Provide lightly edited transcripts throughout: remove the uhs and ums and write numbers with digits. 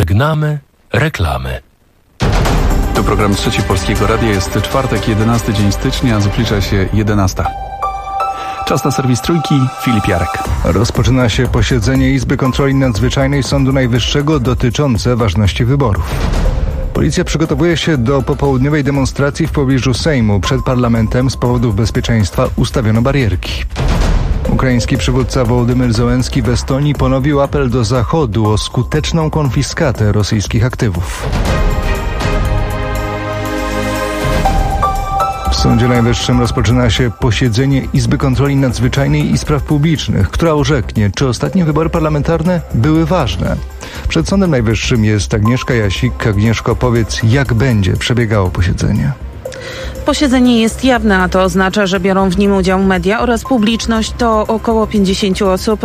Żegnamy reklamy. To program Trzeci Polskiego Radia. Jest czwartek, 11 dzień stycznia, zbliża się 11. Czas na serwis Trójki, Filip Jarek. Rozpoczyna się posiedzenie Izby Kontroli Nadzwyczajnej Sądu Najwyższego dotyczące ważności wyborów. Policja przygotowuje się do popołudniowej demonstracji w pobliżu Sejmu. Przed parlamentem z powodów bezpieczeństwa ustawiono barierki. Ukraiński przywódca Wołodymyr Zełenski w Estonii ponowił apel do Zachodu o skuteczną konfiskatę rosyjskich aktywów. W Sądzie Najwyższym rozpoczyna się posiedzenie Izby Kontroli Nadzwyczajnej i Spraw Publicznych, która orzeknie, czy ostatnie wybory parlamentarne były ważne. Przed Sądem Najwyższym jest Agnieszka Jasik. Agnieszko, powiedz, jak będzie przebiegało posiedzenie? Posiedzenie jest jawne, a to oznacza, że biorą w nim udział media oraz publiczność. To około 50 osób.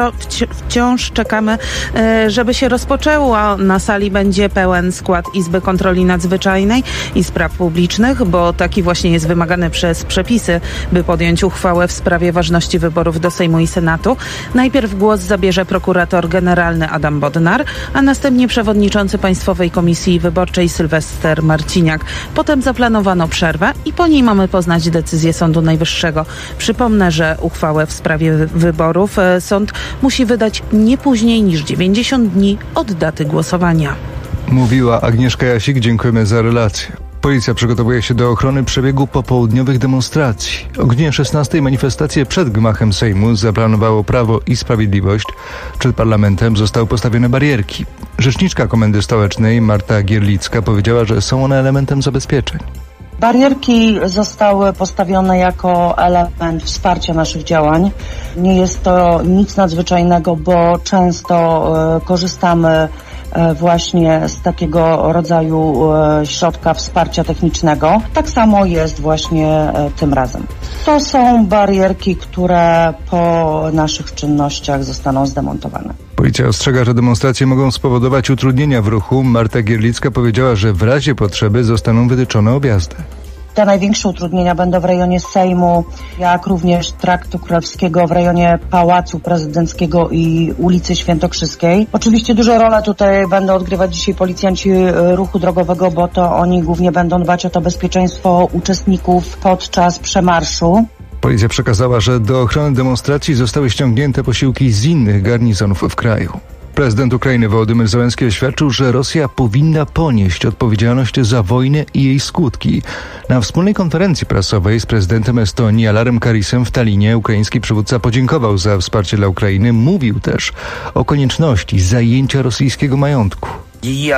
Wciąż czekamy, żeby się rozpoczęło. Na sali będzie pełen skład Izby Kontroli Nadzwyczajnej i Spraw Publicznych, bo taki właśnie jest wymagany przez przepisy, by podjąć uchwałę w sprawie ważności wyborów do Sejmu i Senatu. Najpierw głos zabierze prokurator generalny Adam Bodnar, a następnie przewodniczący Państwowej Komisji Wyborczej Sylwester Marciniak. Potem zaplanowano przerwę i po niej mamy poznać decyzję Sądu Najwyższego. Przypomnę, że uchwałę w sprawie wyborów sąd musi wydać nie później niż 90 dni od daty głosowania. Mówiła Agnieszka Jasik. Dziękujemy za relację. Policja przygotowuje się do ochrony przebiegu popołudniowych demonstracji. O godzinie 16 manifestacje przed gmachem Sejmu zaplanowało Prawo i Sprawiedliwość. Przed parlamentem zostały postawione barierki. Rzeczniczka Komendy Stołecznej Marta Gierlicka powiedziała, że są one elementem zabezpieczeń. Barierki zostały postawione jako element wsparcia naszych działań. Nie jest to nic nadzwyczajnego, bo często korzystamy właśnie z takiego rodzaju środka wsparcia technicznego. Tak samo jest właśnie tym razem. To są barierki, które po naszych czynnościach zostaną zdemontowane. Policja ostrzega, że demonstracje mogą spowodować utrudnienia w ruchu. Marta Gierlicka powiedziała, że w razie potrzeby zostaną wytyczone objazdy. Te największe utrudnienia będą w rejonie Sejmu, jak również Traktu Królewskiego, w rejonie Pałacu Prezydenckiego i ulicy Świętokrzyskiej. Oczywiście dużą rolę tutaj będą odgrywać dzisiaj policjanci ruchu drogowego, bo to oni głównie będą dbać o to bezpieczeństwo uczestników podczas przemarszu. Policja przekazała, że do ochrony demonstracji zostały ściągnięte posiłki z innych garnizonów w kraju. Prezydent Ukrainy Wołodymyr Zełenski oświadczył, że Rosja powinna ponieść odpowiedzialność za wojnę i jej skutki. Na wspólnej konferencji prasowej z prezydentem Estonii Alarem Karisem w Tallinie ukraiński przywódca podziękował za wsparcie dla Ukrainy. Mówił też o konieczności zajęcia rosyjskiego majątku. Jej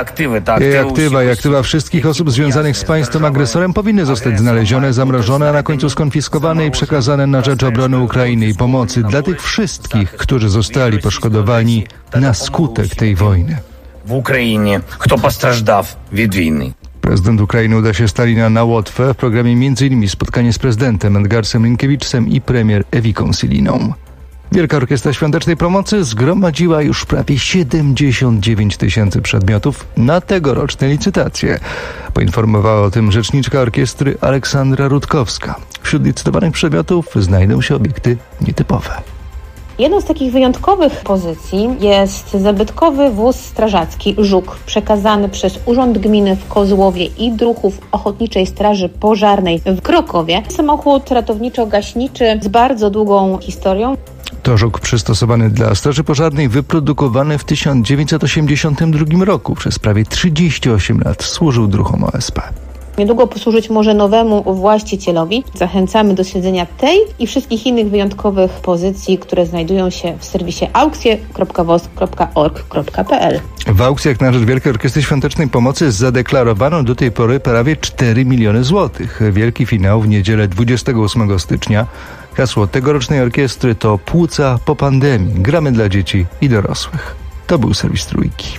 aktywa i aktywa wszystkich osób związanych z państwem agresorem powinny zostać znalezione, zamrożone, a na końcu skonfiskowane i przekazane na rzecz obrony Ukrainy i pomocy dla tych wszystkich, którzy zostali poszkodowani na skutek tej wojny. W Ukrainie, kto постраждав від wojny. Prezydent Ukrainy uda się z Tallina na Łotwę. W programie m.in. spotkanie z prezydentem Edgarsem Rinkiewiczem i premier Ewiką Siliną. Wielka Orkiestra Świątecznej Pomocy zgromadziła już prawie 79 000 przedmiotów na tegoroczne licytacje. Poinformowała o tym rzeczniczka orkiestry Aleksandra Rutkowska. Wśród licytowanych przedmiotów znajdą się obiekty nietypowe. Jedną z takich wyjątkowych pozycji jest zabytkowy wóz strażacki Żuk, przekazany przez Urząd Gminy w Kozłowie i druhów Ochotniczej Straży Pożarnej w Krokowie. Samochód ratowniczo-gaśniczy z bardzo długą historią. To Żuk przystosowany dla Straży Pożarnej, wyprodukowany w 1982 roku. Przez prawie 38 lat służył druhom OSP. Niedługo posłużyć może nowemu właścicielowi. Zachęcamy do śledzenia tej i wszystkich innych wyjątkowych pozycji, które znajdują się w serwisie aukcje.wosk.org.pl. W aukcjach na rzecz Wielkiej Orkiestry Świątecznej Pomocy zadeklarowano do tej pory prawie 4 miliony złotych. Wielki finał w niedzielę 28 stycznia. Hasło tegorocznej orkiestry to Płuca po pandemii. Gramy dla dzieci i dorosłych. To był serwis Trójki.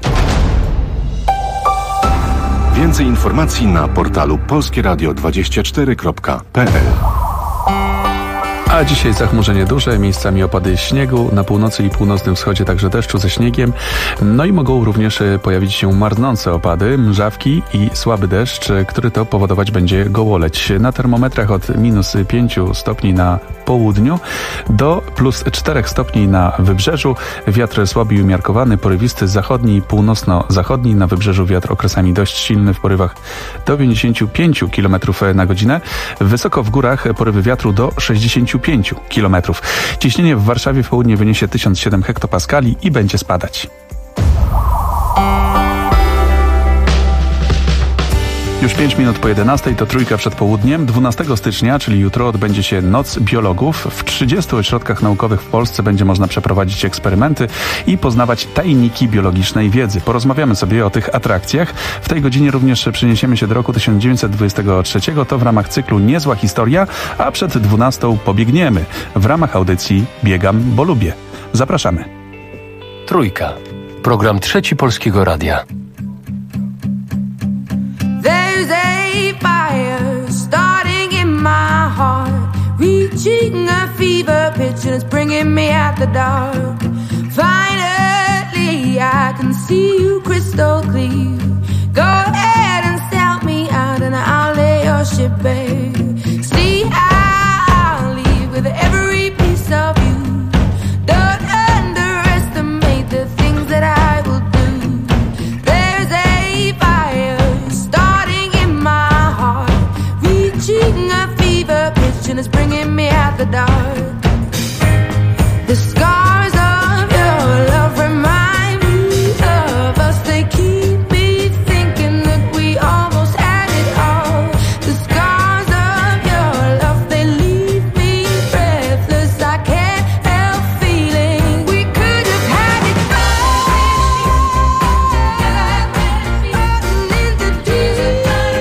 Więcej informacji na portalu polskieradio24.pl. A dzisiaj zachmurzenie duże, miejscami opady śniegu, na północy i północnym wschodzie także deszczu ze śniegiem. No i mogą również pojawić się marznące opady, mrzawki i słaby deszcz, który to powodować będzie gołoleć. Na termometrach od -5 stopni na południu do +4 stopni na wybrzeżu. Wiatr słaby i umiarkowany, porywisty zachodni i północno-zachodni. Na wybrzeżu wiatr okresami dość silny w porywach do 55 km na godzinę. Wysoko w górach porywy wiatru do 65 km. Ciśnienie w Warszawie w południe wyniesie 1007 hektopaskali i będzie spadać. Już 5 minut po 11 to trójka przed południem. 12 stycznia, czyli jutro, odbędzie się Noc Biologów. W 30 ośrodkach naukowych w Polsce będzie można przeprowadzić eksperymenty i poznawać tajniki biologicznej wiedzy. Porozmawiamy sobie o tych atrakcjach. W tej godzinie również przeniesiemy się do roku 1923. To w ramach cyklu Niezła historia, a przed 12 pobiegniemy w ramach audycji Biegam, bo lubię. Zapraszamy. Trójka. Program Trzeci Polskiego Radia. There's a fire starting in my heart, reaching a fever pitch and it's bringing me out the dark. Finally I can see you crystal clear. Go ahead and sell me out and I'll lay your ship bare. See, I'll leave with every piece of you. Don't underestimate the things that I will do. There's a fire reaching a fever pitch and it's bringing me out the dark. The scars of your love remind me of us. They keep me thinking that we almost had it all. The scars of your love, they leave me breathless. I can't help feeling we could have had it all. In the deep.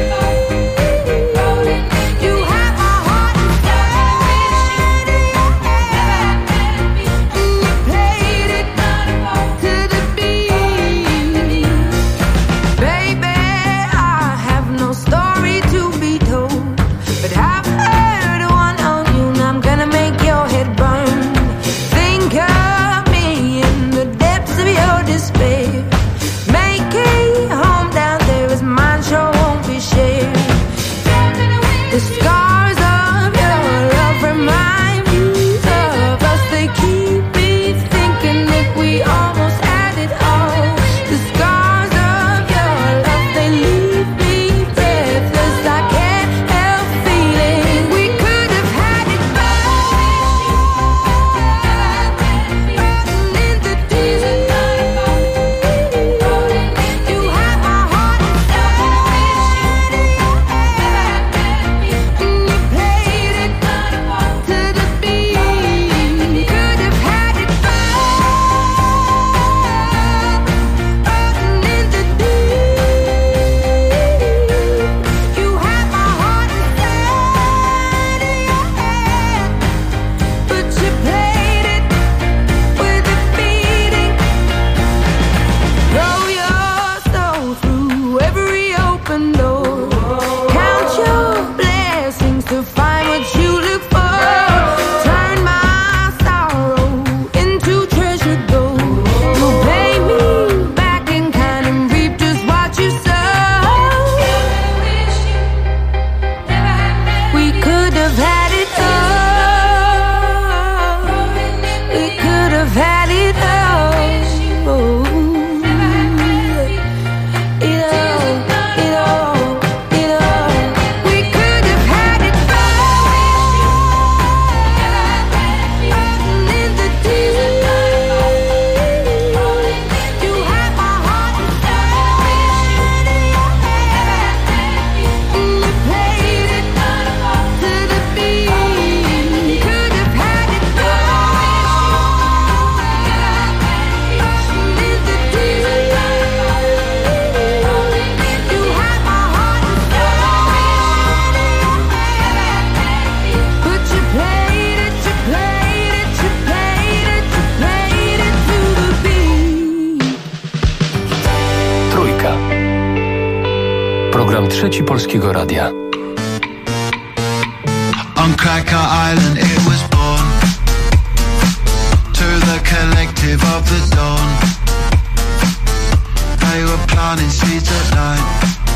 Program Trzeci Polskiego Radia. On Cracker Island it was born. collective of the dawn. They were planting seeds at night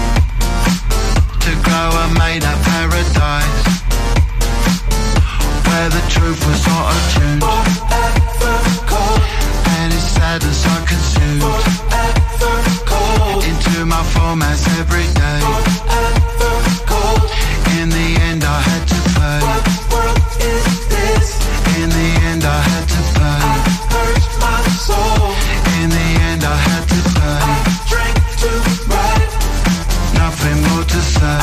to grow a made-up paradise where the truth was auto-tuned and its sadness I consumed into my formats every day. In the end I had to pay. In the end I had to pay. In the end I had to pay. Nothing more to say.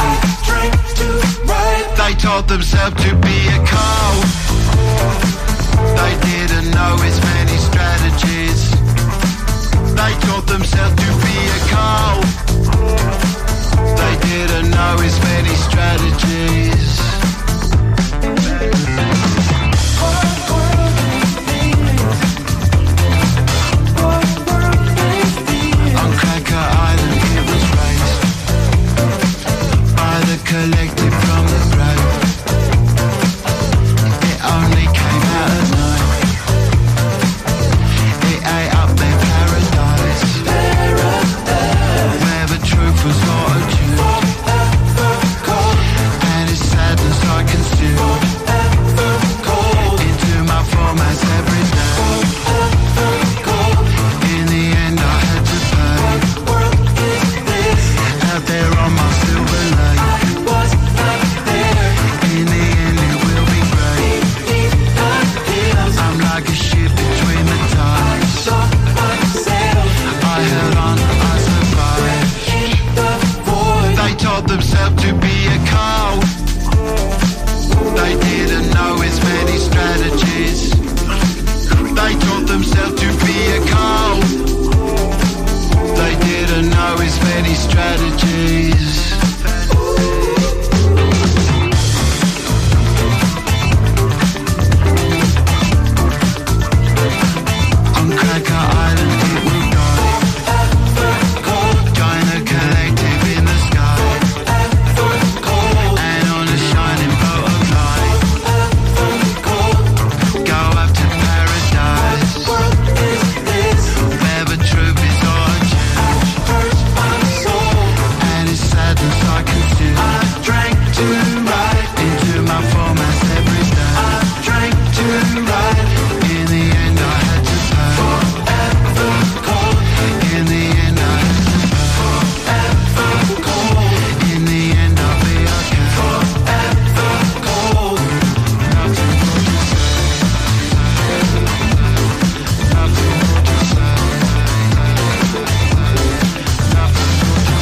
They told themselves to be a cult. They didn't know its many strategies. They taught themselves to be a cult. They didn't know its many strategies. On Cracker Island it was raised by the collective from the grave. It only came out at night. It ate up their paradise, where the truth was auto-tuned and its sadness I consumed into my formats every day. In the end I had to pay. Out there on my silver lake. In the end it will be great. I'm like a ship between the tides. I held on, I survived. They told themselves to be a cult. They didn't know its many strategies. They taught themselves to be a cult. They didn't know its many strategies. On Cracker Island it will die. Join a collective in the sky. And on a shining boat of light, go up to paradise, where the truth is all changed and its sadness I consume. I drank to ride into my formats every day. I drank to ride. In the end I had to pay. In the end I had to pay. In the end I'll be okay. Nothing more to say. Nothing more to say. Nothing more to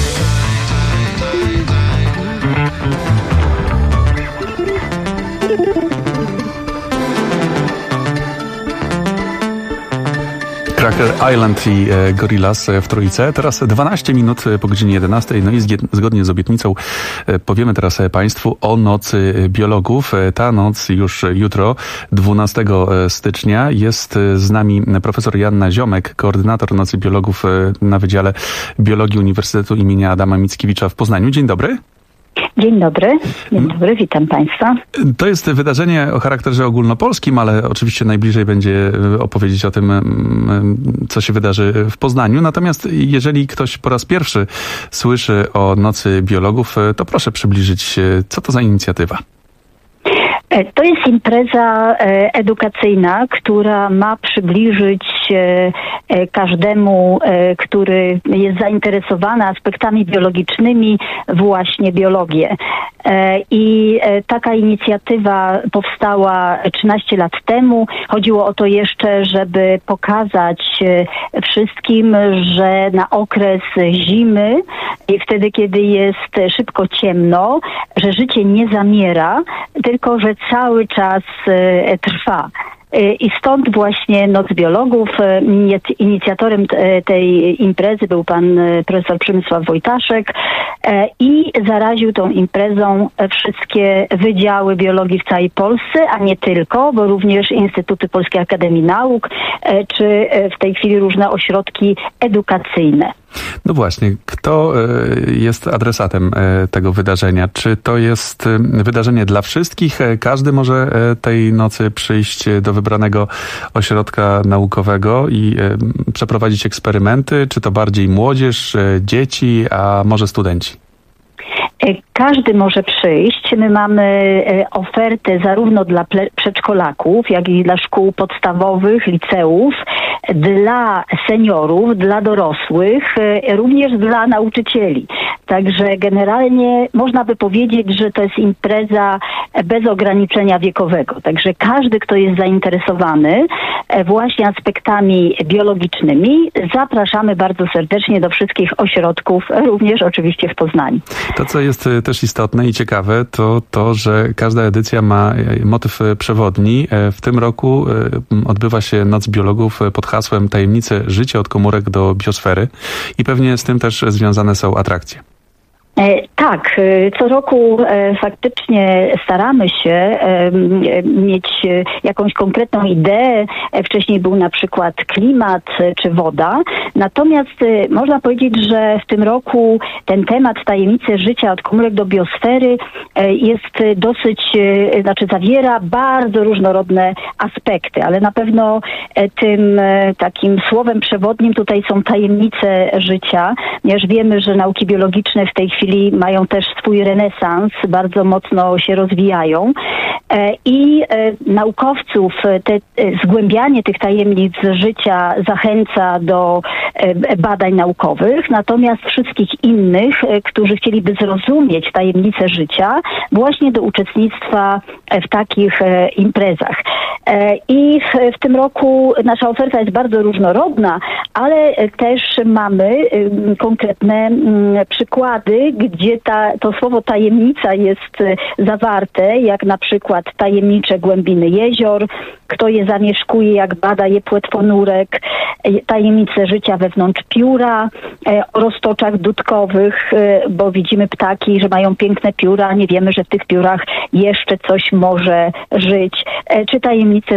Cracker Island i Gorillaz w Trójce. Teraz 12 minut po godzinie 11. No i zgodnie z obietnicą powiemy teraz Państwu o Nocy Biologów. Ta noc już jutro, 12 stycznia. Jest z nami profesor Joanna Ziomek, koordynator Nocy Biologów na Wydziale Biologii Uniwersytetu imienia Adama Mickiewicza w Poznaniu. Dzień dobry. Dzień dobry, witam Państwa. To jest wydarzenie o charakterze ogólnopolskim, ale oczywiście najbliżej będzie opowiedzieć o tym, co się wydarzy w Poznaniu. Natomiast jeżeli ktoś po raz pierwszy słyszy o Nocy Biologów, to proszę przybliżyć, co to za inicjatywa. To jest impreza edukacyjna, która ma przybliżyć każdemu, który jest zainteresowany aspektami biologicznymi, właśnie biologię. I taka inicjatywa powstała 13 lat temu. Chodziło o to jeszcze, żeby pokazać wszystkim, że na okres zimy i wtedy, kiedy jest szybko ciemno, że życie nie zamiera, tylko że cały czas trwa. I stąd właśnie Noc Biologów. Inicjatorem tej imprezy był pan profesor Przemysław Wojtaszek i zaraził tą imprezą wszystkie wydziały biologii w całej Polsce, a nie tylko, bo również Instytuty Polskiej Akademii Nauk, czy w tej chwili różne ośrodki edukacyjne. No właśnie, kto jest adresatem tego wydarzenia? Czy to jest wydarzenie dla wszystkich? Każdy może tej nocy przyjść do wybranego ośrodka naukowego i przeprowadzić eksperymenty? Czy to bardziej młodzież, dzieci, a może studenci? Każdy może przyjść. My mamy ofertę zarówno dla przedszkolaków, jak i dla szkół podstawowych, liceów, dla seniorów, dla dorosłych, również dla nauczycieli. Także generalnie można by powiedzieć, że to jest impreza bez ograniczenia wiekowego. Także każdy, kto jest zainteresowany właśnie aspektami biologicznymi, zapraszamy bardzo serdecznie do wszystkich ośrodków, również oczywiście w Poznaniu. To, co jest też istotne i ciekawe, to to, że każda edycja ma motyw przewodni. W tym roku odbywa się Noc Biologów pod hasłem Tajemnice życia od komórek do biosfery i pewnie z tym też związane są atrakcje. Tak, co roku faktycznie staramy się mieć jakąś konkretną ideę. Wcześniej był na przykład klimat czy woda. Natomiast można powiedzieć, że w tym roku ten temat tajemnice życia od komórek do biosfery jest dosyć, zawiera bardzo różnorodne aspekty, ale na pewno tym takim słowem przewodnim tutaj są tajemnice życia, ponieważ wiemy, że nauki biologiczne w tej chwili mają też swój renesans, bardzo mocno się rozwijają i naukowców zgłębianie tych tajemnic życia zachęca do badań naukowych, natomiast wszystkich innych, którzy chcieliby zrozumieć tajemnice życia, właśnie do uczestnictwa w takich imprezach. I w tym roku nasza oferta jest bardzo różnorodna, ale też mamy konkretne przykłady, gdzie to słowo tajemnica jest zawarte, jak na przykład tajemnicze głębiny jezior, kto je zamieszkuje, jak bada je płetwonurek, tajemnice życia wewnątrz pióra, o roztoczach dudkowych, bo widzimy ptaki, że mają piękne pióra, nie wiemy, że w tych piórach jeszcze coś może żyć, czy tajemnice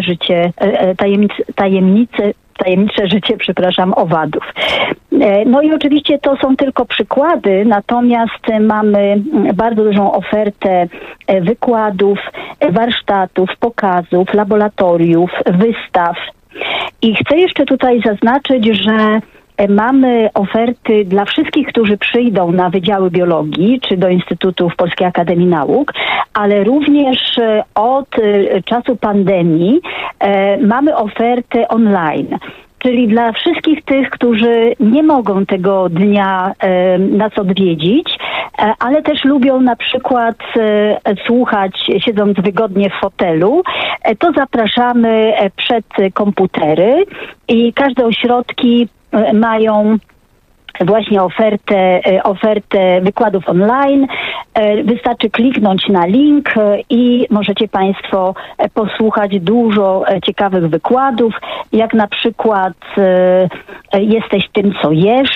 życie, owadów. No i oczywiście to są tylko przykłady, natomiast mamy bardzo dużą ofertę wykładów, warsztatów, pokazów, laboratoriów, wystaw. I chcę jeszcze tutaj zaznaczyć, że mamy oferty dla wszystkich, którzy przyjdą na Wydziały Biologii czy do Instytutów Polskiej Akademii Nauk, ale również od czasu pandemii mamy ofertę online. Czyli dla wszystkich tych, którzy nie mogą tego dnia nas odwiedzić, ale też lubią na przykład słuchać, siedząc wygodnie w fotelu, to zapraszamy przed komputery i każde ośrodki mają właśnie ofertę wykładów online. Wystarczy kliknąć na link i możecie Państwo posłuchać dużo ciekawych wykładów, jak na przykład jesteś tym, co jesz,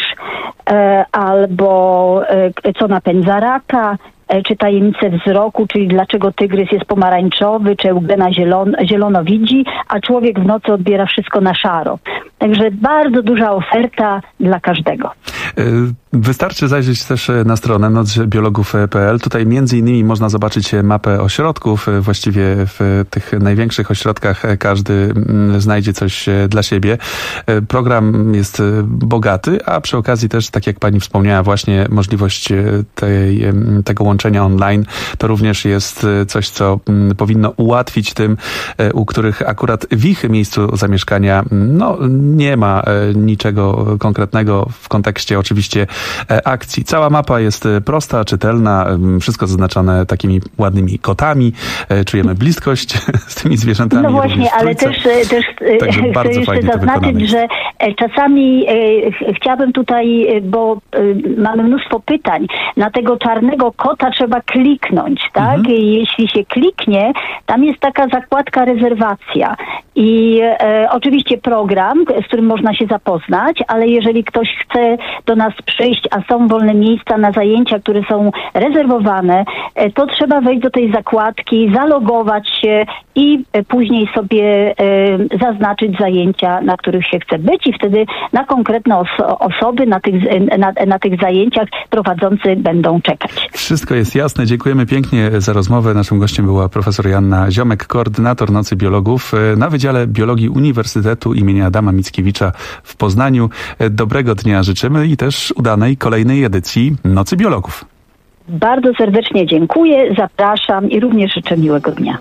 albo co napędza raka, czy tajemnice wzroku, czyli dlaczego tygrys jest pomarańczowy, czy Eugena zielono widzi, a człowiek w nocy odbiera wszystko na szaro. Także bardzo duża oferta dla każdego. Wystarczy zajrzeć też na stronę nocbiologów.pl. Tutaj między innymi można zobaczyć mapę ośrodków. Właściwie w tych największych ośrodkach każdy znajdzie coś dla siebie. Program jest bogaty, a przy okazji też, tak jak pani wspomniała, właśnie możliwość tego łączenia online to również jest coś, co powinno ułatwić tym, u których akurat w ich miejscu zamieszkania nie ma niczego konkretnego w kontekście oczywiście akcji. Cała mapa jest prosta, czytelna, wszystko zaznaczone takimi ładnymi kotami. Czujemy bliskość z tymi zwierzętami. No właśnie, ale też chcę jeszcze zaznaczyć, że czasami chciałabym tutaj, bo mamy mnóstwo pytań, na tego czarnego kota trzeba kliknąć, tak? I jeśli się kliknie, tam jest taka zakładka rezerwacja. I oczywiście program, z którym można się zapoznać, ale jeżeli ktoś chce do nas przyjść, a są wolne miejsca na zajęcia, które są rezerwowane, to trzeba wejść do tej zakładki, zalogować się i później sobie zaznaczyć zajęcia, na których się chce być i wtedy na konkretne osoby na tych zajęciach prowadzący będą czekać. Wszystko jest jasne. Dziękujemy pięknie za rozmowę. Naszym gościem była profesor Joanna Ziomek, koordynator Nocy Biologów na Wydziale Biologii Uniwersytetu imienia Adama Mickiewicza w Poznaniu. Dobrego dnia życzymy i też udanej kolejnej edycji Nocy Biologów. Bardzo serdecznie dziękuję, zapraszam i również życzę miłego dnia.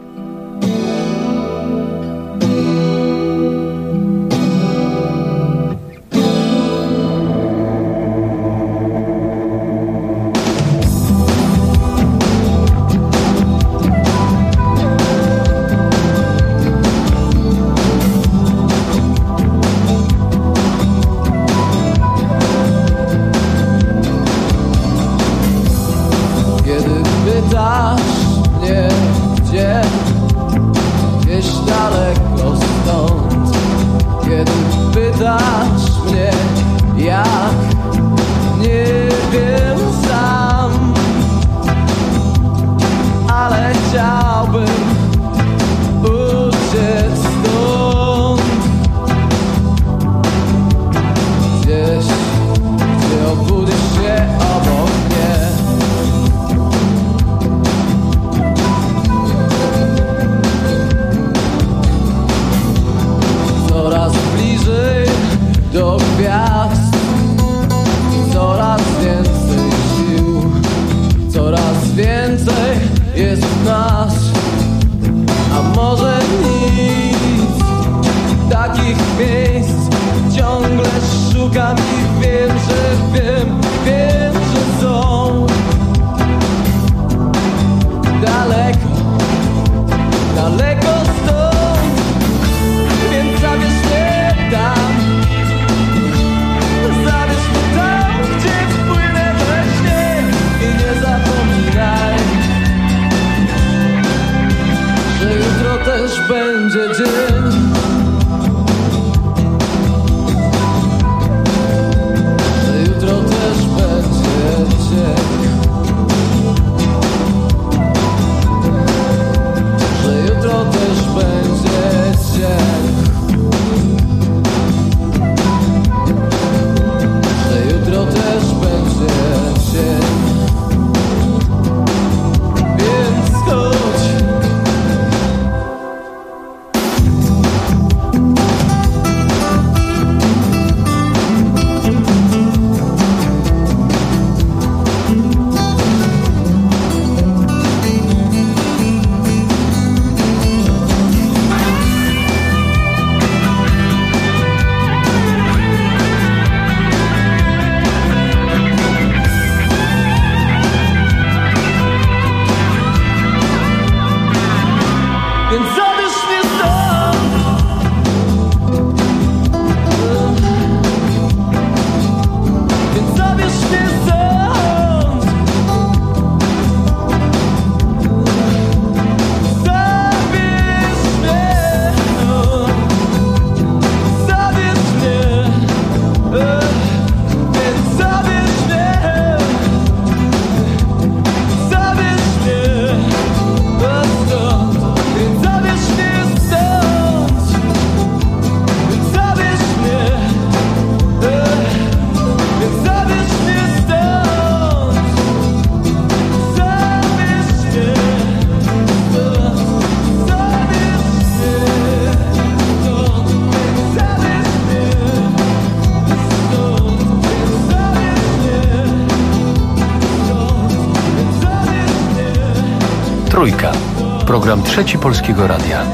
Trójka. Program Trzeci Polskiego Radia.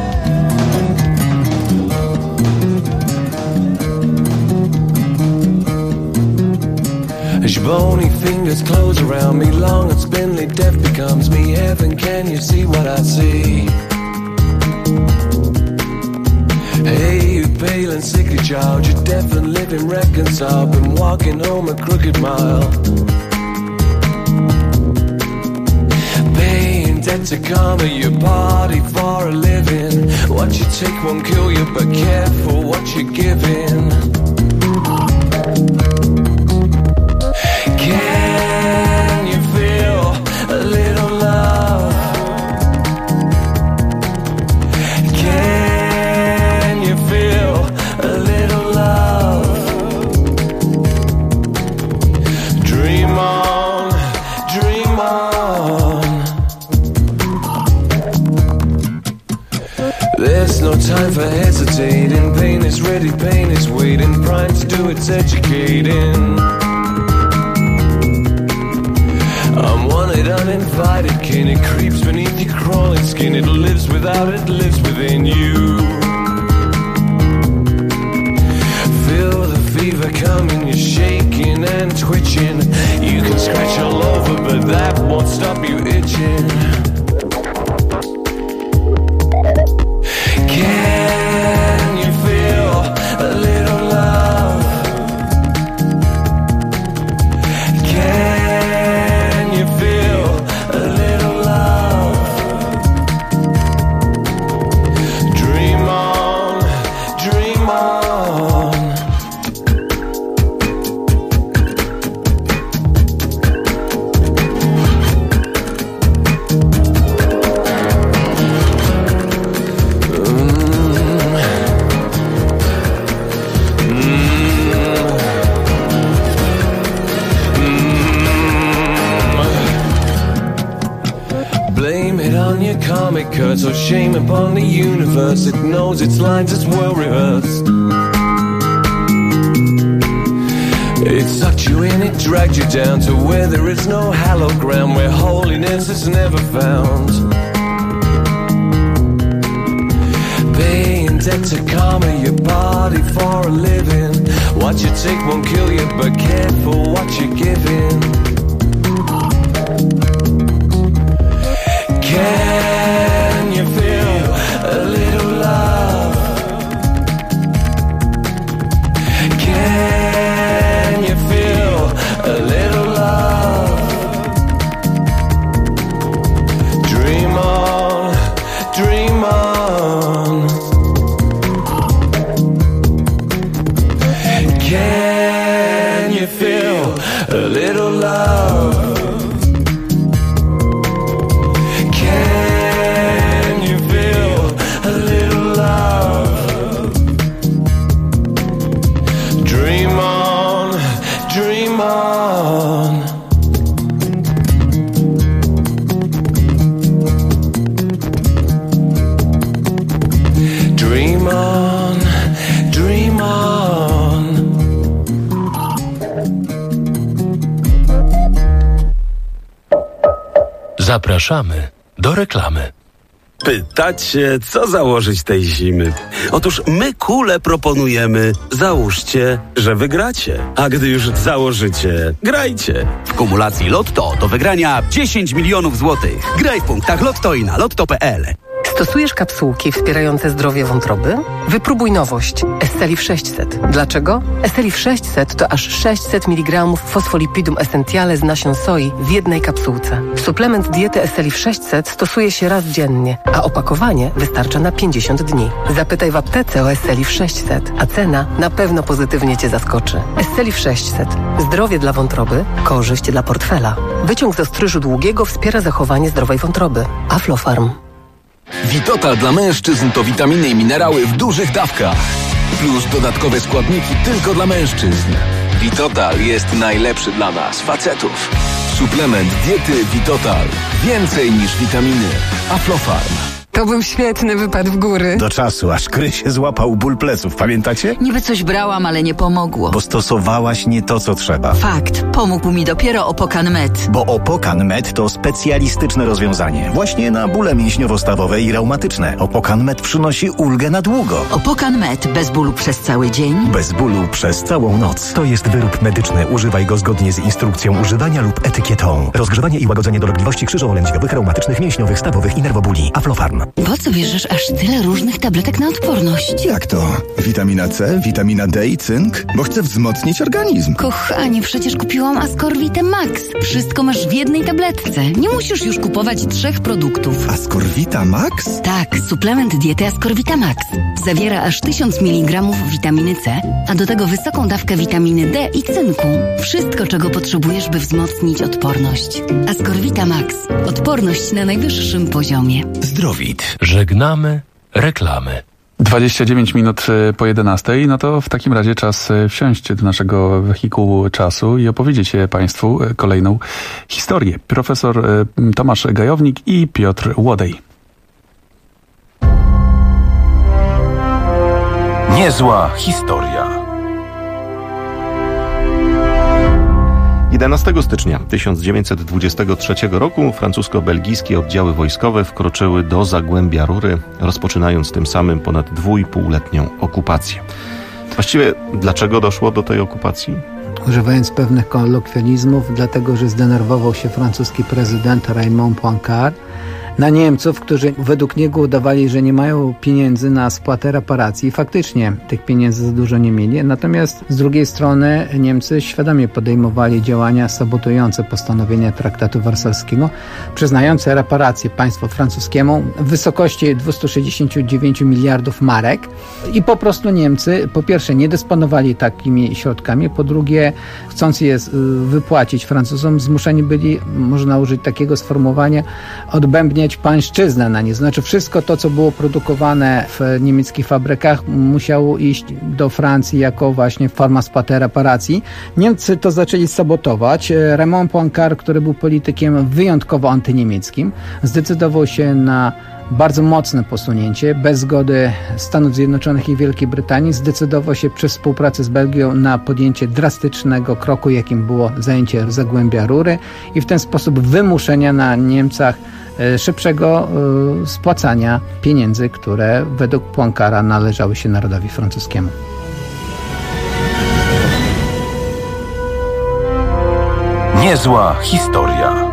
As your bony fingers close around me, long and spindly death becomes me. Heaven, can you see what I see? Hey, you pale and sickly child, you're deaf and living reconciled. Been walking home a crooked mile. Paying debt to karma, you party for a living. What you take won't kill you, but careful what you're giving. for hesitating. Pain is ready, pain is waiting. Prime to do its educating. I'm wanted, uninvited kin. It creeps beneath your crawling skin. It lives without, it lives within you. Feel the fever coming, you're shaking and twitching. You can scratch all over, but that won't stop you itching. Can you feel a little love? Can you feel a little love? Dream on, dream on. Blame it on your comic cuts or shame upon the universe. It knows its lines, it's well rehearsed. It sucked you in, it dragged you down to where there is no hallowed ground, where holiness is never found. Paying debt to karma, your body for a living. What you take won't kill you, but careful what you're giving. Can you feel a little love? Can you feel a little love? Dream on, dream on. Can you feel a little love? Can you feel a little love? Dream on, dream on. Dream on, dream on. Zapraszamy do reklamy. Pytacie, co założyć tej zimy? Otóż my kule proponujemy. Załóżcie, że wygracie. A gdy już założycie, grajcie. W kumulacji Lotto do wygrania 10 milionów złotych. Graj w punktach Lotto i na lotto.pl. Stosujesz kapsułki wspierające zdrowie wątroby? Wypróbuj nowość Estelif 600. Dlaczego? Estelif 600 to aż 600 mg fosfolipidum essentiale z nasion soi w jednej kapsułce. Suplement diety Estelif 600 stosuje się raz dziennie, a opakowanie wystarcza na 50 dni. Zapytaj w aptece o Estelif 600, a cena na pewno pozytywnie Cię zaskoczy. Estelif 600. Zdrowie dla wątroby, korzyść dla portfela. Wyciąg z ostryżu długiego wspiera zachowanie zdrowej wątroby. Aflofarm. Vitotal dla mężczyzn to witaminy i minerały w dużych dawkach. Plus dodatkowe składniki tylko dla mężczyzn. Vitotal jest najlepszy dla nas, facetów. Suplement diety Vitotal. Więcej niż witaminy. Aflofarm. To był świetny wypad w góry. Do czasu, aż Kry się złapał ból pleców, pamiętacie? Niby coś brałam, ale nie pomogło. Bo stosowałaś nie to, co trzeba. Fakt. Pomógł mi dopiero Opokan Med. Bo Opokan Med to specjalistyczne rozwiązanie. Właśnie na bóle mięśniowo-stawowe i reumatyczne. Opokan Med przynosi ulgę na długo. Opokan Med. Bez bólu przez cały dzień. Bez bólu przez całą noc. To jest wyrób medyczny. Używaj go zgodnie z instrukcją używania lub etykietą. Rozgrzewanie i łagodzenie dolegliwości krzyżowo-lędźwiowych, reumatycznych, mięśniowych, stawowych i nerwobóli. Aflofarm. Po co bierzesz aż tyle różnych tabletek na odporność? Jak to? Witamina C, witamina D i cynk? Bo chcę wzmocnić organizm. Kochanie, przecież kupiłam Ascorvite Max. Wszystko masz w jednej tabletce. Nie musisz już kupować 3 produktów. Ascorvita Max? Tak, suplement diety Ascorvita Max. Zawiera aż 1000 mg witaminy C, a do tego wysoką dawkę witaminy D i cynku. Wszystko, czego potrzebujesz, by wzmocnić odporność. Ascorvita Max. Odporność na najwyższym poziomie. Zdrowit. Żegnamy reklamy. 29 minut po 11, no to w takim razie czas wsiąść do naszego wehikułu czasu i opowiedzieć Państwu kolejną historię. Profesor Tomasz Gajownik i Piotr Łodej. Niezła historia. 11 stycznia 1923 roku francusko-belgijskie oddziały wojskowe wkroczyły do Zagłębia Rury, rozpoczynając tym samym ponad 2,5-letnią okupację. Właściwie dlaczego doszło do tej okupacji? Używając pewnych kolokwializmów, dlatego że zdenerwował się francuski prezydent Raymond Poincaré na Niemców, którzy według niego udawali, że nie mają pieniędzy na spłatę reparacji. Faktycznie tych pieniędzy za dużo nie mieli. Natomiast z drugiej strony Niemcy świadomie podejmowali działania sabotujące postanowienia traktatu warszawskiego, przyznające reparacje państwu francuskiemu w wysokości 269 miliardów marek. I po prostu Niemcy, po pierwsze, nie dysponowali takimi środkami, po drugie, chcąc je wypłacić Francuzom, zmuszeni byli, można użyć takiego sformułowania, odbębniać pańszczyznę na nie. Znaczy wszystko to, co było produkowane w niemieckich fabrykach, musiało iść do Francji jako właśnie forma spłaty reparacji. Niemcy to zaczęli sabotować. Raymond Poincaré, który był politykiem wyjątkowo antyniemieckim, zdecydował się na bardzo mocne posunięcie. Bez zgody Stanów Zjednoczonych i Wielkiej Brytanii zdecydował się przez współpracę z Belgią na podjęcie drastycznego kroku, jakim było zajęcie Zagłębia Rury i w ten sposób wymuszenia na Niemcach szybszego spłacania pieniędzy, które według Poincaré należały się narodowi francuskiemu. Niezła historia.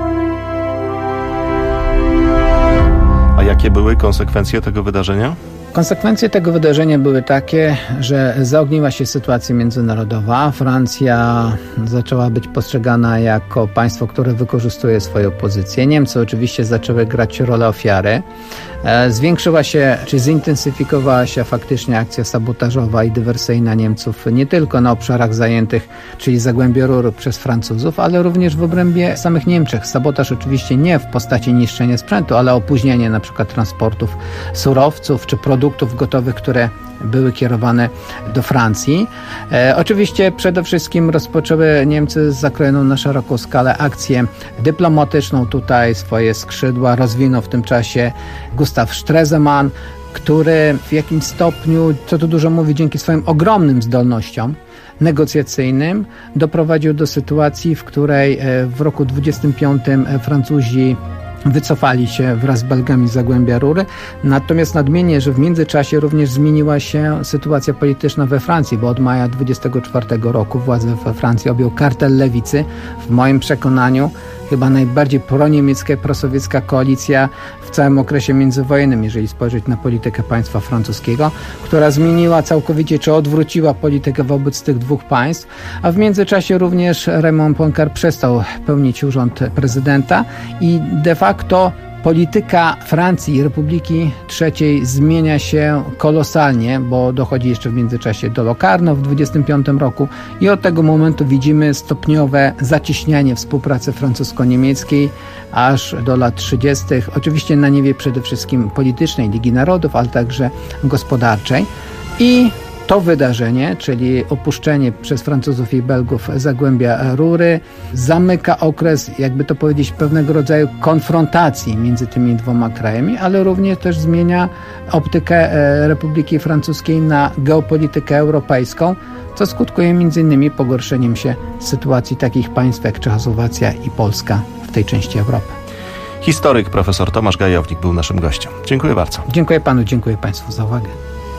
A jakie były konsekwencje tego wydarzenia? Konsekwencje tego wydarzenia były takie, że zaogniła się sytuacja międzynarodowa. Francja zaczęła być postrzegana jako państwo, które wykorzystuje swoją pozycję. Niemcy oczywiście zaczęły grać rolę ofiary. Zwiększyła się, czy zintensyfikowała się faktycznie akcja sabotażowa i dywersyjna Niemców nie tylko na obszarach zajętych, czyli Zagłębia Rury przez Francuzów, ale również w obrębie samych Niemczech. Sabotaż oczywiście nie w postaci niszczenia sprzętu, ale opóźnianie na przykład transportów surowców czy produktów gotowych, które były kierowane do Francji. Oczywiście przede wszystkim rozpoczęły Niemcy zakrojoną na szeroką skalę akcję dyplomatyczną. Tutaj swoje skrzydła rozwinął w tym czasie Gustav Stresemann, który w jakimś stopniu, co tu dużo mówi, dzięki swoim ogromnym zdolnościom negocjacyjnym doprowadził do sytuacji, w której w roku 25 Francuzi wycofali się wraz z Belgami z Zagłębia Rury. Natomiast nadmienię, że w międzyczasie również zmieniła się sytuacja polityczna we Francji, bo od maja 24 roku władzę we Francji objął kartel lewicy. W moim przekonaniu chyba najbardziej proniemiecka i prosowiecka koalicja w całym okresie międzywojennym, jeżeli spojrzeć na politykę państwa francuskiego, która zmieniła całkowicie, czy odwróciła politykę wobec tych dwóch państw, a w międzyczasie również Raymond Poincaré przestał pełnić urząd prezydenta i de facto polityka Francji i Republiki III zmienia się kolosalnie, bo dochodzi jeszcze w międzyczasie do Locarno w 25 roku i od tego momentu widzimy stopniowe zacieśnianie współpracy francusko-niemieckiej aż do lat 30. Oczywiście na niwie przede wszystkim politycznej Ligi Narodów, ale także gospodarczej. I to wydarzenie, czyli opuszczenie przez Francuzów i Belgów Zagłębia Rury, zamyka okres, jakby to powiedzieć, pewnego rodzaju konfrontacji między tymi dwoma krajami, ale również też zmienia optykę Republiki Francuskiej na geopolitykę europejską, co skutkuje m.in. pogorszeniem się sytuacji takich państw jak Czechosłowacja i Polska w tej części Europy. Historyk profesor Tomasz Gajownik był naszym gościem. Dziękuję bardzo. Dziękuję panu, dziękuję państwu za uwagę.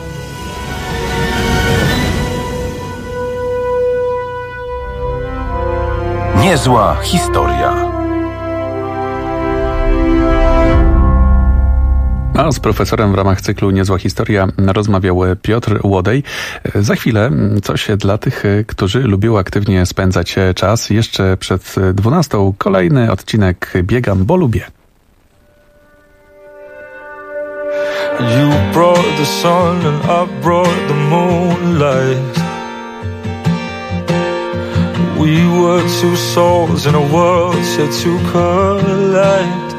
Niezła historia. A z profesorem w ramach cyklu Niezła Historia rozmawiał Piotr Łodej. Za chwilę coś dla tych, którzy lubią aktywnie spędzać czas. Jeszcze przed 12 kolejny odcinek Biegam, bo lubię. You brought the sun and I brought the moonlight. We were two souls in a world set to collide.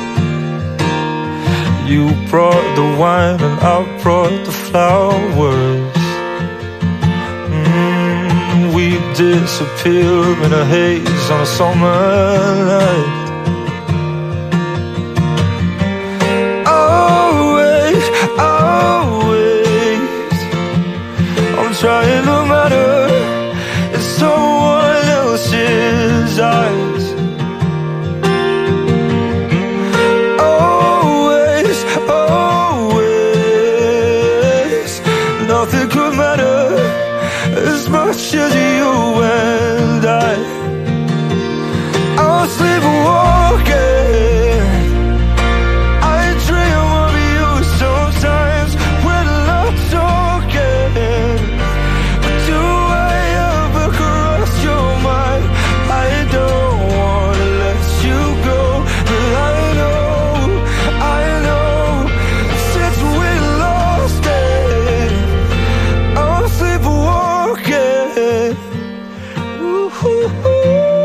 You brought the wine and I brought the flowers. We disappear in a haze on a summer night. Always, always much as you and I'll sleepwalking. I dream of you sometimes when I'm not talking. But do I ever cross your mind? I don't wanna let you go, but I know since we lost it, I'm sleepwalking. Ooh.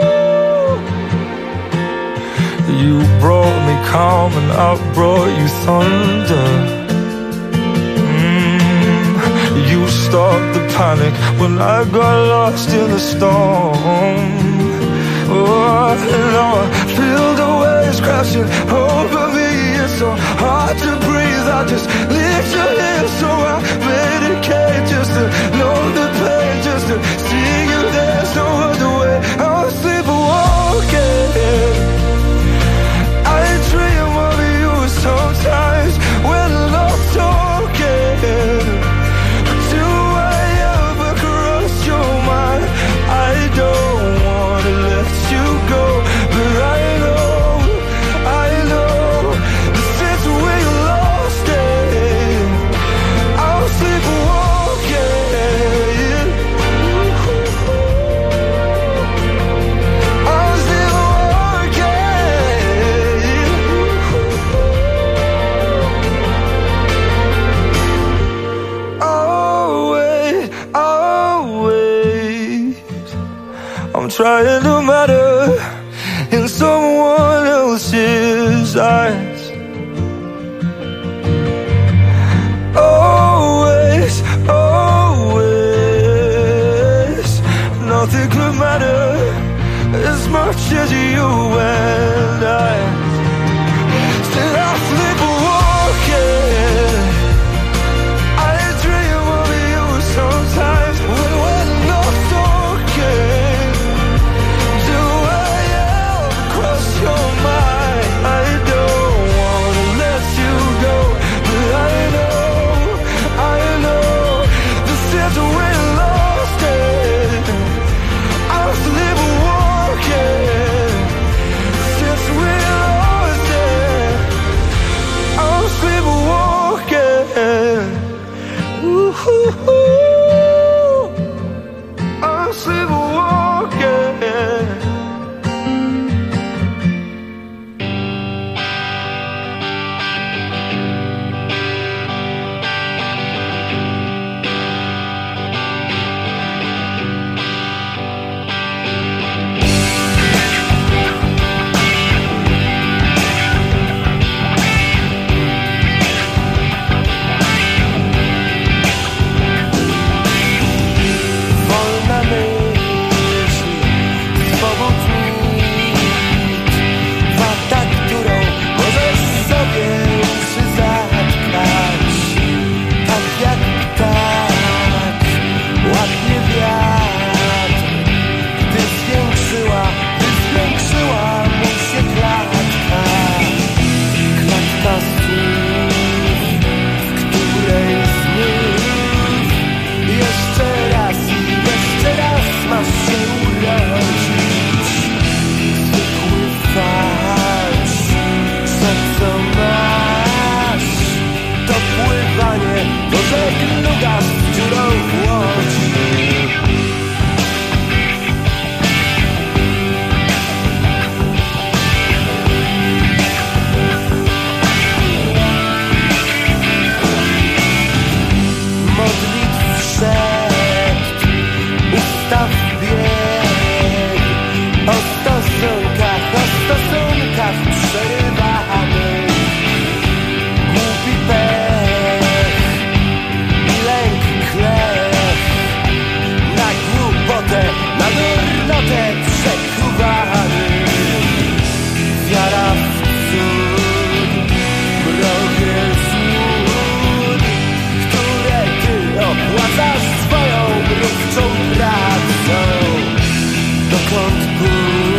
You brought me calm and I brought you thunder. You stopped the panic when I got lost in the storm. Oh, now I feel the waves crashing over me. It's so hard to breathe. I just lift your hand, so I medicate just to know the pain, just to see you. There's no other way. I'll sleepwalking. I dream of you sometimes when I'm not talking. Do I ever cross your mind? I don't wanna let you go, but I know that since we lost it, I'm sleepwalking. I'm sleepwalking. Always, I'm trying to matter in someone else's eyes. Always, nothing could matter as much as you and I. Still I'm sleepwalking. I dream of you sometimes when we're not talking. Do I ever cross your mind? I don't wanna let you go, but I know that since we lost it, I'm sleepwalking. Since we lost it, I'm sleepwalking. Ooh, I'm sleepwalking. Wolna myśl, swobód wata, którą możesz sobie uszy zatkać. Tak jak tak, ładnie wiatr, gdy zwiększyła mu się klatka. Klatka słów, w której znów jeszcze raz masz się urodzić. Zwykły fałsz, za co masz to pływanie, to żegluga z dziurą w łodzi. Modlitw szept, ustaw bieg, o stosunkach przerywanych. Głupi pech i lęk klech, na głupotę, na durnotę przekuwany. Wiara w cud, mrowie złód, które ty opłacasz swoją mrówczą pracą. Dokąd pójść?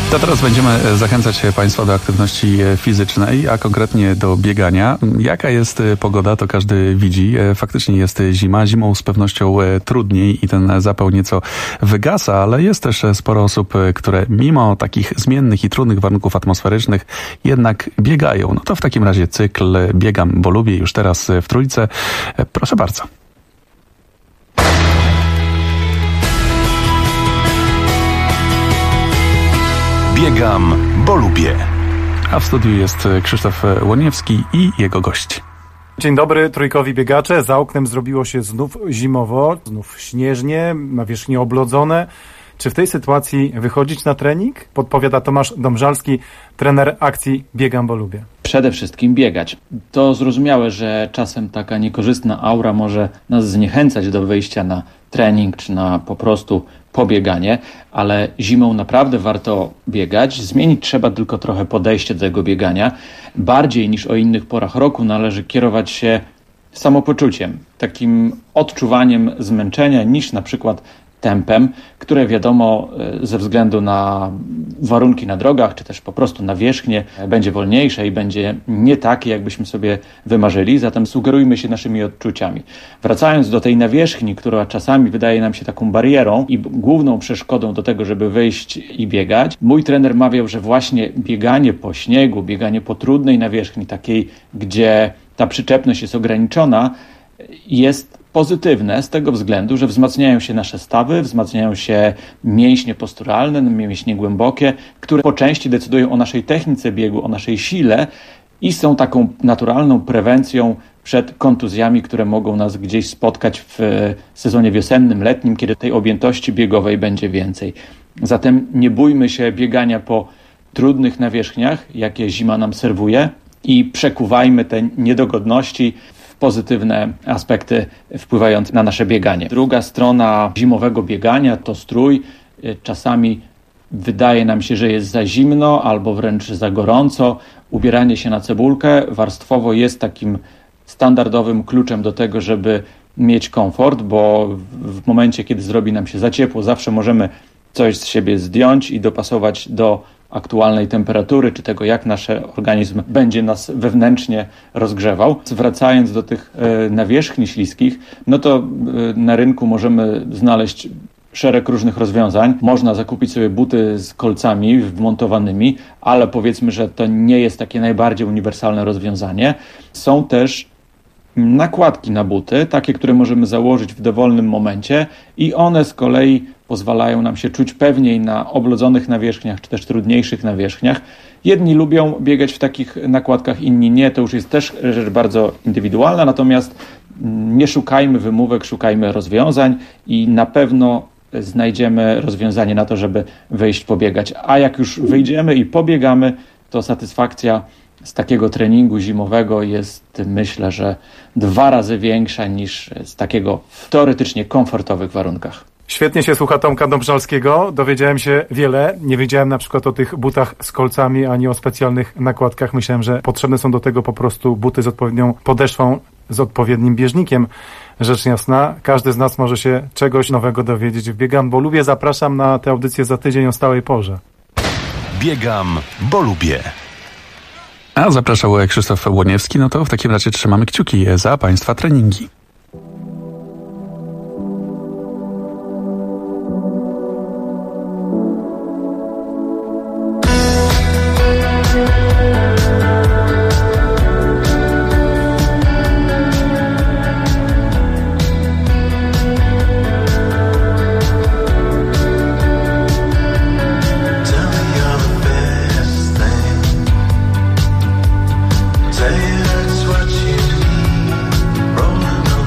To teraz będziemy zachęcać Państwa do aktywności fizycznej, a konkretnie do biegania. Jaka jest pogoda, to każdy widzi. Faktycznie jest zima. Zimą z pewnością trudniej i ten zapał nieco wygasa, ale jest też sporo osób, które mimo takich zmiennych i trudnych warunków atmosferycznych jednak biegają. No to w takim razie cykl Biegam, bo lubię już teraz w Trójce. Proszę bardzo. Biegam, bo lubię. A w studiu jest Krzysztof Łoniewski i jego gość. Dzień dobry, trójkowi biegacze. Za oknem zrobiło się znów zimowo, znów śnieżnie, nawierzchnie oblodzone. Czy w tej sytuacji wychodzić na trening? Podpowiada Tomasz Domżalski, trener akcji Biegam, bo lubię. Przede wszystkim biegać. To zrozumiałe, że czasem taka niekorzystna aura może nas zniechęcać do wyjścia na trening czy na po prostu pobieganie, ale zimą naprawdę warto biegać. Zmienić trzeba tylko trochę podejście do tego biegania. Bardziej niż o innych porach roku należy kierować się samopoczuciem, takim odczuwaniem zmęczenia niż na przykład tempem, które wiadomo ze względu na warunki na drogach, czy też po prostu nawierzchnię będzie wolniejsze i będzie nie takie, jakbyśmy sobie wymarzyli, zatem sugerujmy się naszymi odczuciami. Wracając do tej nawierzchni, która czasami wydaje nam się taką barierą i główną przeszkodą do tego, żeby wyjść i biegać, mój trener mawiał, że właśnie bieganie po śniegu, bieganie po trudnej nawierzchni, takiej, gdzie ta przyczepność jest ograniczona, jest pozytywne z tego względu, że wzmacniają się nasze stawy, wzmacniają się mięśnie posturalne, mięśnie głębokie, które po części decydują o naszej technice biegu, o naszej sile i są taką naturalną prewencją przed kontuzjami, które mogą nas gdzieś spotkać w sezonie wiosennym, letnim, kiedy tej objętości biegowej będzie więcej. Zatem nie bójmy się biegania po trudnych nawierzchniach, jakie zima nam serwuje, i przekuwajmy te niedogodności w pozytywne aspekty wpływające na nasze bieganie. Druga strona zimowego biegania to strój. Czasami wydaje nam się, że jest za zimno albo wręcz za gorąco. Ubieranie się na cebulkę warstwowo jest takim standardowym kluczem do tego, żeby mieć komfort, bo w momencie, kiedy zrobi nam się za ciepło, zawsze możemy coś z siebie zdjąć i dopasować do aktualnej temperatury, czy tego, jak nasz organizm będzie nas wewnętrznie rozgrzewał. Wracając do tych nawierzchni śliskich, no to na rynku możemy znaleźć szereg różnych rozwiązań. Można zakupić sobie buty z kolcami wmontowanymi, ale powiedzmy, że to nie jest takie najbardziej uniwersalne rozwiązanie. Są też nakładki na buty, takie, które możemy założyć w dowolnym momencie i one z kolei pozwalają nam się czuć pewniej na oblodzonych nawierzchniach, czy też trudniejszych nawierzchniach. Jedni lubią biegać w takich nakładkach, inni nie. To już jest też rzecz bardzo indywidualna, natomiast nie szukajmy wymówek, szukajmy rozwiązań i na pewno znajdziemy rozwiązanie na to, żeby wyjść pobiegać. A jak już wyjdziemy i pobiegamy, to satysfakcja z takiego treningu zimowego jest, myślę, że 2 razy większa niż z takiego w teoretycznie komfortowych warunkach. Świetnie się słucha Tomka Domżalskiego. Dowiedziałem się wiele. Nie wiedziałem na przykład o tych butach z kolcami, ani o specjalnych nakładkach. Myślałem, że potrzebne są do tego po prostu buty z odpowiednią podeszwą, z odpowiednim bieżnikiem. Rzecz jasna, każdy z nas może się czegoś nowego dowiedzieć w Biegam, bo lubię. Zapraszam na tę audycję za tydzień o stałej porze. Biegam, bo lubię. A zapraszał Krzysztof Łoniewski, no to w takim razie trzymamy kciuki za Państwa treningi. Say that's what you need, rolling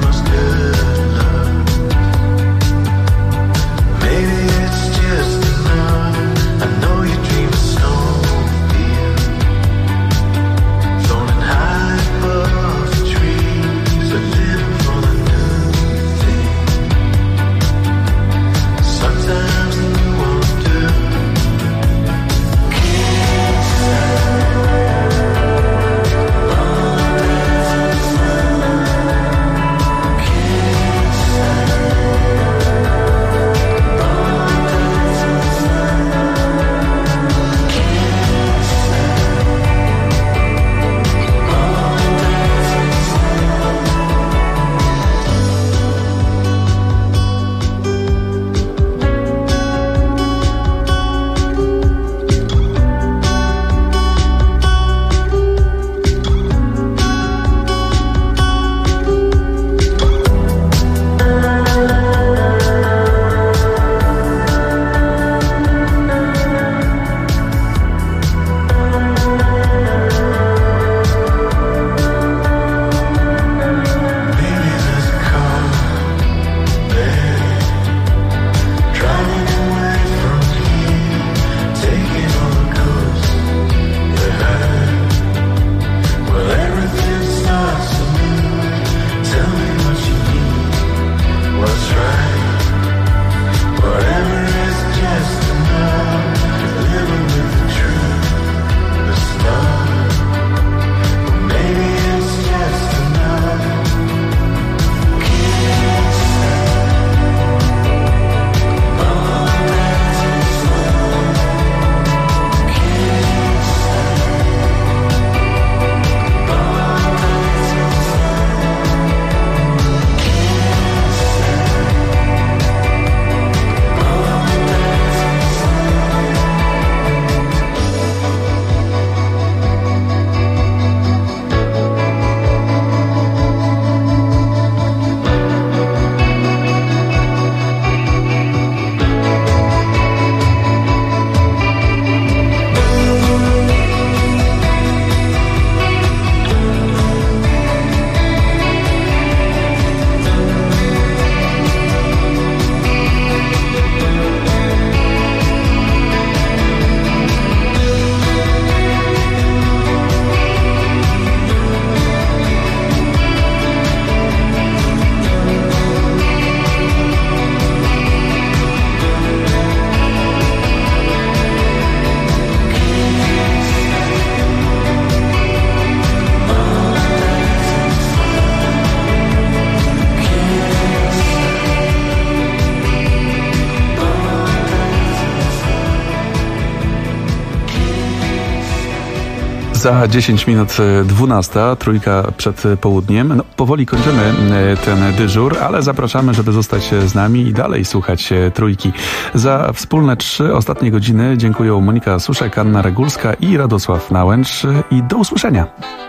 Za 10 minut 12, trójka przed południem. No, powoli kończymy ten dyżur, ale zapraszamy, żeby zostać z nami i dalej słuchać trójki. Za wspólne 3 ostatnie godziny dziękuję Monika Suszek, Anna Regulska i Radosław Nałęcz i do usłyszenia.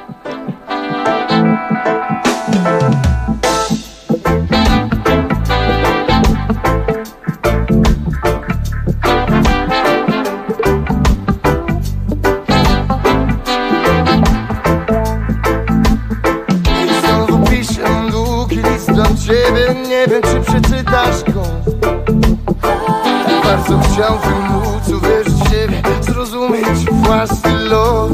Ciebie nie wiem, czy przeczytasz go. Bardzo chciałbym móc uwierzyć w siebie, zrozumieć własny los.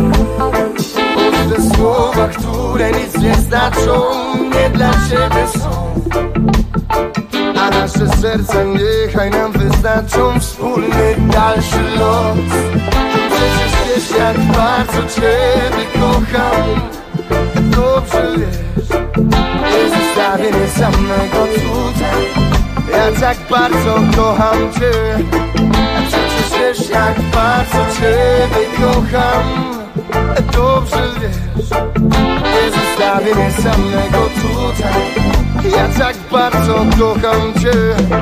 Puste słowa, które nic nie znaczą, nie dla ciebie są. A nasze serca niechaj nam wyznaczą wspólny dalszy los. Przecież wiesz, jak bardzo ciebie kocham. Dobrze wiesz, nie zostawię mnie samego tutaj. Ja tak bardzo kocham cię. A przecież wiesz, jak bardzo ciebie kocham. Dobrze wiesz, nie zostawię mnie samego tutaj. Ja tak bardzo kocham cię.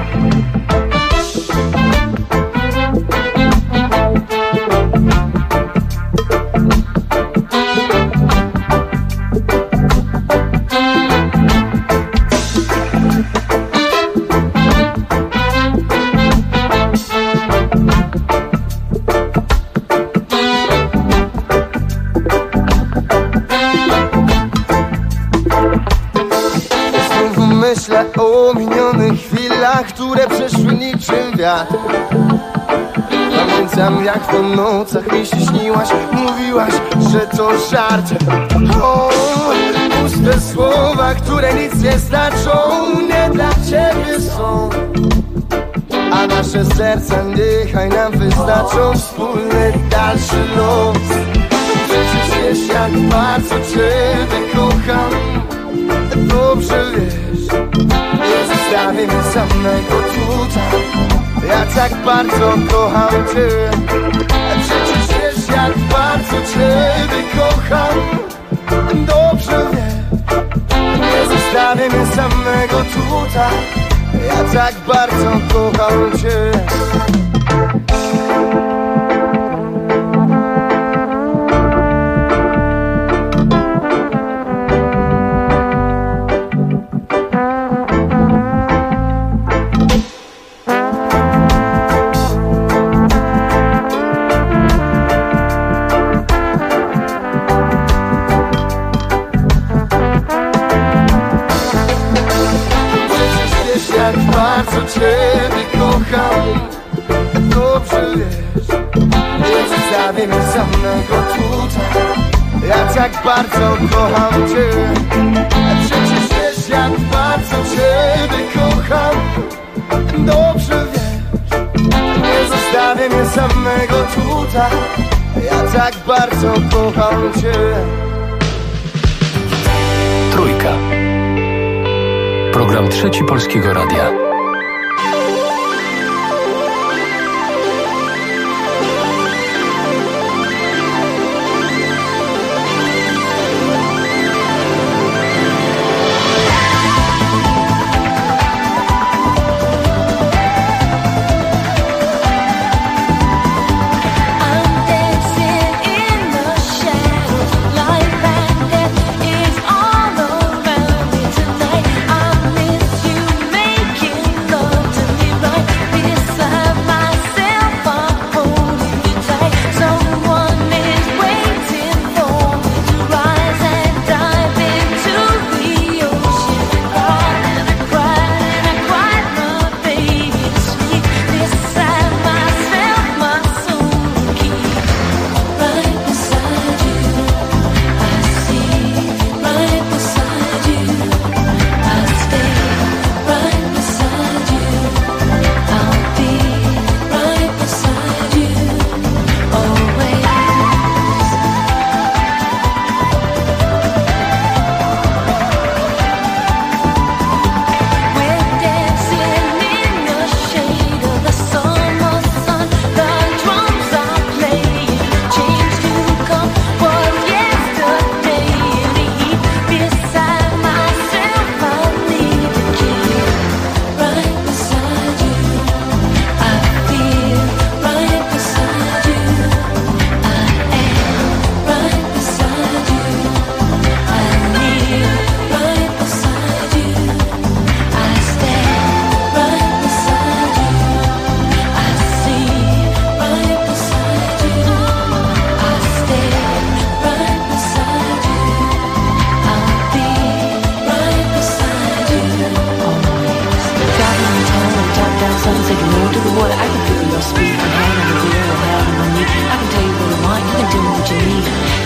Myślę o minionych chwilach, które przeszły niczym wiatr. Pamiętam, jak po nocach mi się śniłaś, mówiłaś, że to żart. O, puste słowa, które nic nie znaczą, nie dla ciebie są. A nasze serca niechaj nam wyznaczą wspólny dalszy los. Przecież wiesz, jak bardzo ciebie kocham. Dobrze wiesz, nie zostawię mnie samego tutaj. Ja tak bardzo kocham cię. Przecież wiesz, jak bardzo ciebie kocham. Dobrze wiesz, nie zostawię mnie samego tutaj. Ja tak bardzo kocham cię. Bardzo ciebie kocham. Dobrze wiesz, nie zostawię mnie samego tutaj. Ja tak bardzo kocham cię. Przecież wiesz, jak bardzo ciebie kocham. Dobrze wiesz, nie zostawię mnie samego tutaj. Ja tak bardzo kocham cię. Trójka. Program Trzeci Polskiego Radia. Making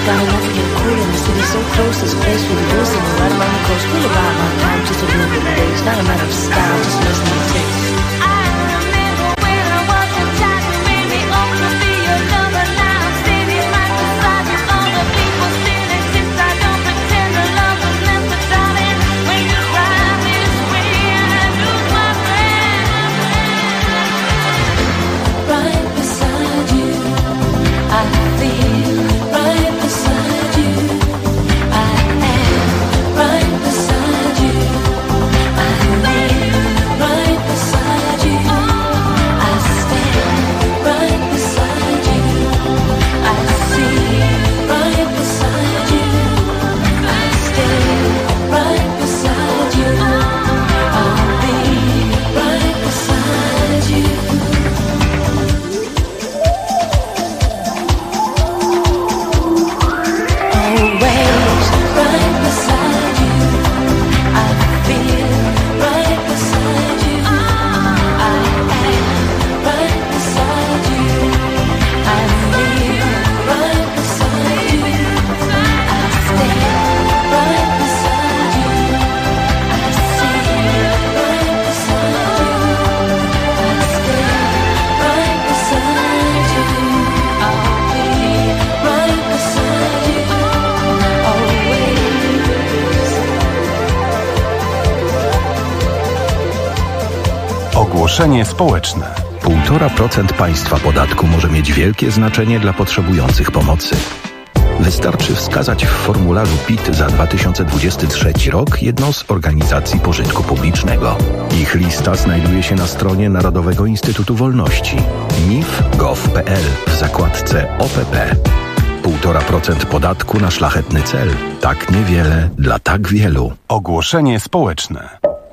Got nothing in cool in the city so close. This place with the blues and right along the coast. We'll arrive on time, just a little bit late. It's not a matter of style, just listening to taste. Ogłoszenie społeczne. 1,5% państwa podatku może mieć wielkie znaczenie dla potrzebujących pomocy. Wystarczy wskazać w formularzu PIT za 2023 rok jedną z organizacji pożytku publicznego. Ich lista znajduje się na stronie Narodowego Instytutu Wolności nif.gov.pl w zakładce OPP. 1,5% podatku na szlachetny cel. Tak niewiele dla tak wielu. Ogłoszenie społeczne.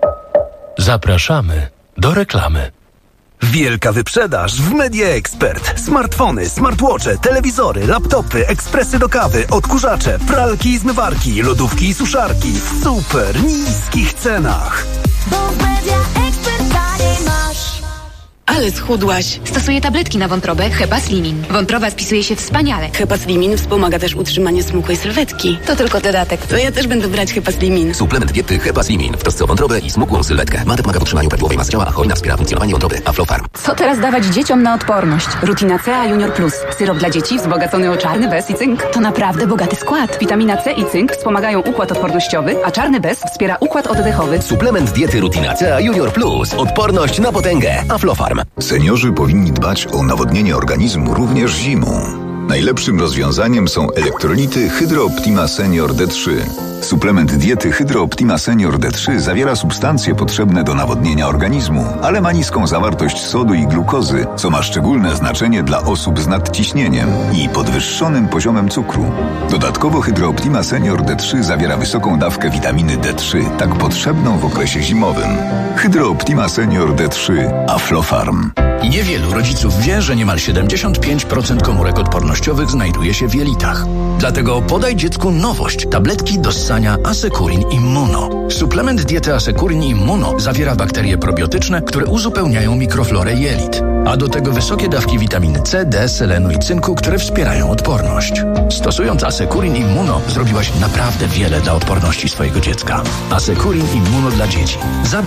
Zapraszamy do reklamy. Wielka wyprzedaż w Media Expert. Smartfony, smartwatche, telewizory, laptopy, ekspresy do kawy, odkurzacze, pralki i zmywarki, lodówki i suszarki w super niskich cenach. Bo w Media Expert taniej masz. Ale schudłaś. Stosuję tabletki na wątrobę Hepaslimin. Wątroba spisuje się wspaniale. Hepaslimin wspomaga też utrzymanie smukłej sylwetki. To tylko dodatek. To ja też będę brać Hepaslimin. Suplement diety Hepaslimin w trosce o wątrobę i smukłą sylwetkę. Ma pomaga w utrzymaniu prawidłowej masy ciała, a hojna wspiera funkcjonowanie wątroby. Aflofarm. Co teraz dawać dzieciom na odporność? Rutina C A Junior Plus. Syrop dla dzieci wzbogacony o czarny bez i cynk. To naprawdę bogaty skład. Witamina C i cynk wspomagają układ odpornościowy, a czarny bez wspiera układ oddechowy. Suplement diety Rutina C A Junior Plus. Odporność na potęgę. Aflofarm. Seniorzy powinni dbać o nawodnienie organizmu również zimą. Najlepszym rozwiązaniem są elektrolity Hydro Optima Senior D3. Suplement diety Hydro Optima Senior D3 zawiera substancje potrzebne do nawodnienia organizmu, ale ma niską zawartość sodu i glukozy, co ma szczególne znaczenie dla osób z nadciśnieniem i podwyższonym poziomem cukru. Dodatkowo Hydro Optima Senior D3 zawiera wysoką dawkę witaminy D3, tak potrzebną w okresie zimowym. Hydro Optima Senior D3 Aflofarm. Niewielu rodziców wie, że niemal 75% komórek odpornościowych znajduje się w jelitach. Dlatego podaj dziecku nowość. Tabletki do ssania Asekurin Immuno. Suplement diety Asekurin Immuno zawiera bakterie probiotyczne, które uzupełniają mikroflorę jelit. A do tego wysokie dawki witaminy C, D, selenu i cynku, które wspierają odporność. Stosując Asekurin Immuno zrobiłaś naprawdę wiele dla odporności swojego dziecka. Asekurin Immuno dla dzieci.